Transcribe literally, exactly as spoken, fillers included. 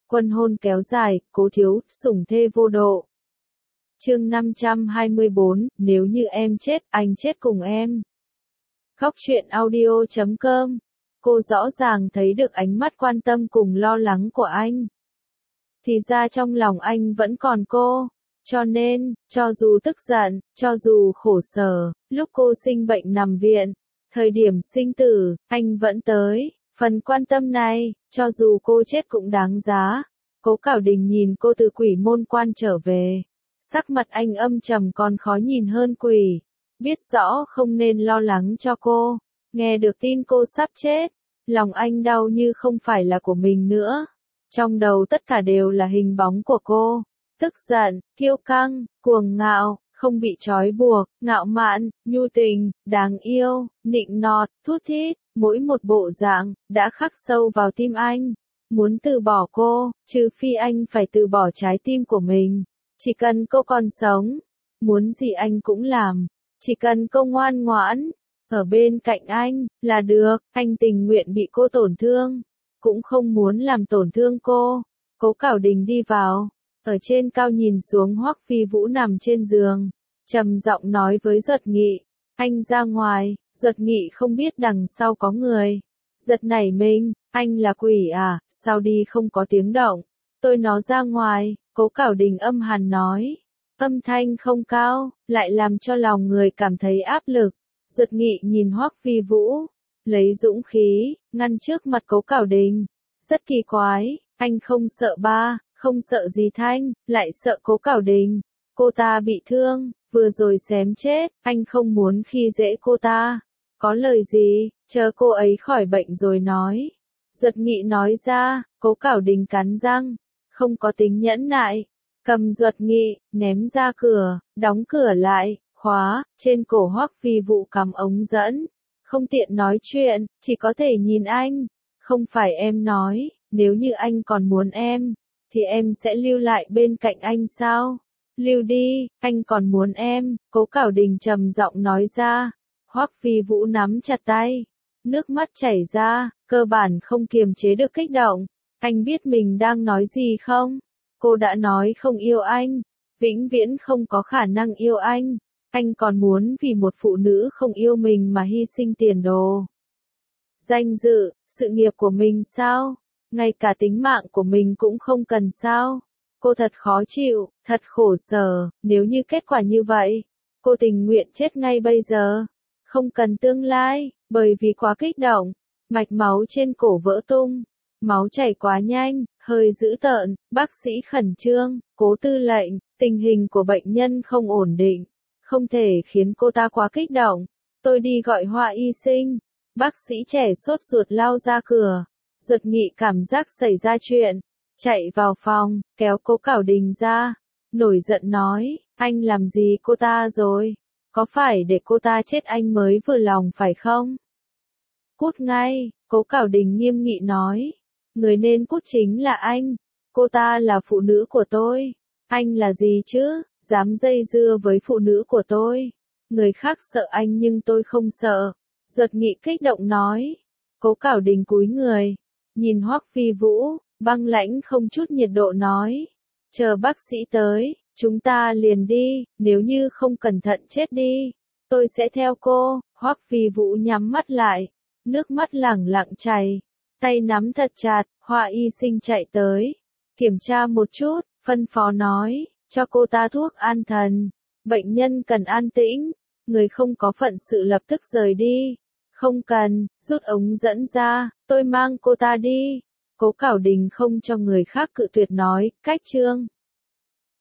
Quân hôn kéo dài, Cố Thiếu, sủng thê vô độ. Chương năm trăm hai mươi bốn, nếu như em chết, anh chết cùng em. Khóc chuyện audio chấm com. Cô rõ ràng thấy được ánh mắt quan tâm cùng lo lắng của anh. Thì ra trong lòng anh vẫn còn cô. Cho nên, cho dù tức giận, cho dù khổ sở, lúc cô sinh bệnh nằm viện, thời điểm sinh tử, anh vẫn tới. Phần quan tâm này, cho dù cô chết cũng đáng giá. Cố Cảo Đình nhìn cô từ quỷ môn quan trở về. Sắc mặt anh âm trầm còn khó nhìn hơn quỷ. Biết rõ không nên lo lắng cho cô. Nghe được tin cô sắp chết, lòng anh đau như không phải là của mình nữa. Trong đầu tất cả đều là hình bóng của cô. Tức giận, kiêu căng, cuồng ngạo, không bị trói buộc, ngạo mạn, nhu tình, đáng yêu, nịnh nọt, thút thít, mỗi một bộ dạng, đã khắc sâu vào tim anh. Muốn từ bỏ cô, trừ phi anh phải từ bỏ trái tim của mình. Chỉ cần cô còn sống, muốn gì anh cũng làm. Chỉ cần cô ngoan ngoãn, ở bên cạnh anh, là được. Anh tình nguyện bị cô tổn thương, cũng không muốn làm tổn thương cô. Cố Cảo Đình đi vào, ở trên cao nhìn xuống Hoắc Phi Vũ nằm trên giường, trầm giọng nói với Duật Nghị, anh ra ngoài. Duật Nghị không biết đằng sau có người, giật nảy mình, anh là quỷ à, sao đi không có tiếng động, tôi nó ra ngoài. Cố Cảo Đình âm hàn nói, âm thanh không cao, lại làm cho lòng người cảm thấy áp lực. Duật Nghị nhìn Hoắc Phi Vũ, lấy dũng khí, ngăn trước mặt Cố Cảo Đình. Rất kỳ quái, anh không sợ ba, không sợ gì Thanh, lại sợ Cố Cảo Đình. Cô ta bị thương, vừa rồi xém chết, anh không muốn khi dễ cô ta. Có lời gì, chờ cô ấy khỏi bệnh rồi nói. Duật Nghị nói ra. Cố Cảo Đình cắn răng, không có tính nhẫn nại, cầm Duật Nghị, ném ra cửa, đóng cửa lại, khóa. Trên cổ Hoắc Phi Vũ cắm ống dẫn, không tiện nói chuyện, chỉ có thể nhìn anh. Không phải em nói, nếu như anh còn muốn em, thì em sẽ lưu lại bên cạnh anh sao? Lưu đi, anh còn muốn em. Cố Cảo Đình trầm giọng nói ra. Hoắc Phi Vũ nắm chặt tay, nước mắt chảy ra, cơ bản không kiềm chế được kích động. Anh biết mình đang nói gì không? Cô đã nói không yêu anh, vĩnh viễn không có khả năng yêu anh. Anh còn muốn vì một phụ nữ không yêu mình mà hy sinh tiền đồ, danh dự, sự nghiệp của mình sao? Ngay cả tính mạng của mình cũng không cần sao? Cô thật khó chịu, thật khổ sở. Nếu như kết quả như vậy, cô tình nguyện chết ngay bây giờ. Không cần tương lai, bởi vì quá kích động, mạch máu trên cổ vỡ tung, máu chảy quá nhanh, hơi dữ tợn. Bác sĩ khẩn trương, Cố tư lệnh, tình hình của bệnh nhân không ổn định, không thể khiến cô ta quá kích động. Tôi đi gọi Hoa y sinh. Bác sĩ trẻ sốt ruột lao ra cửa. Duật Nghị cảm giác xảy ra chuyện, chạy vào phòng, kéo Cố Cảo Đình ra, nổi giận nói, anh làm gì cô ta rồi? Có phải để cô ta chết anh mới vừa lòng phải không? Cút ngay. Cố Cảo Đình nghiêm nghị nói, người nên cút chính là anh. Cô ta là phụ nữ của tôi. Anh là gì chứ, dám dây dưa với phụ nữ của tôi? Người khác sợ anh nhưng tôi không sợ. Duật Nghị kích động nói. Cố Cảo Đình cúi người, nhìn Hoắc Phi Vũ, băng lãnh không chút nhiệt độ nói, chờ bác sĩ tới, chúng ta liền đi. Nếu như không cẩn thận chết đi, tôi sẽ theo cô. Hoắc Phi Vũ nhắm mắt lại, nước mắt lẳng lặng chảy, tay nắm thật chặt. Hoa y sinh chạy tới, kiểm tra một chút, phân phó nói, cho cô ta thuốc an thần. Bệnh nhân cần an tĩnh, người không có phận sự lập tức rời đi. Không cần, rút ống dẫn ra, tôi mang cô ta đi. Cố Cảo Đình không cho người khác cự tuyệt nói, cách chương.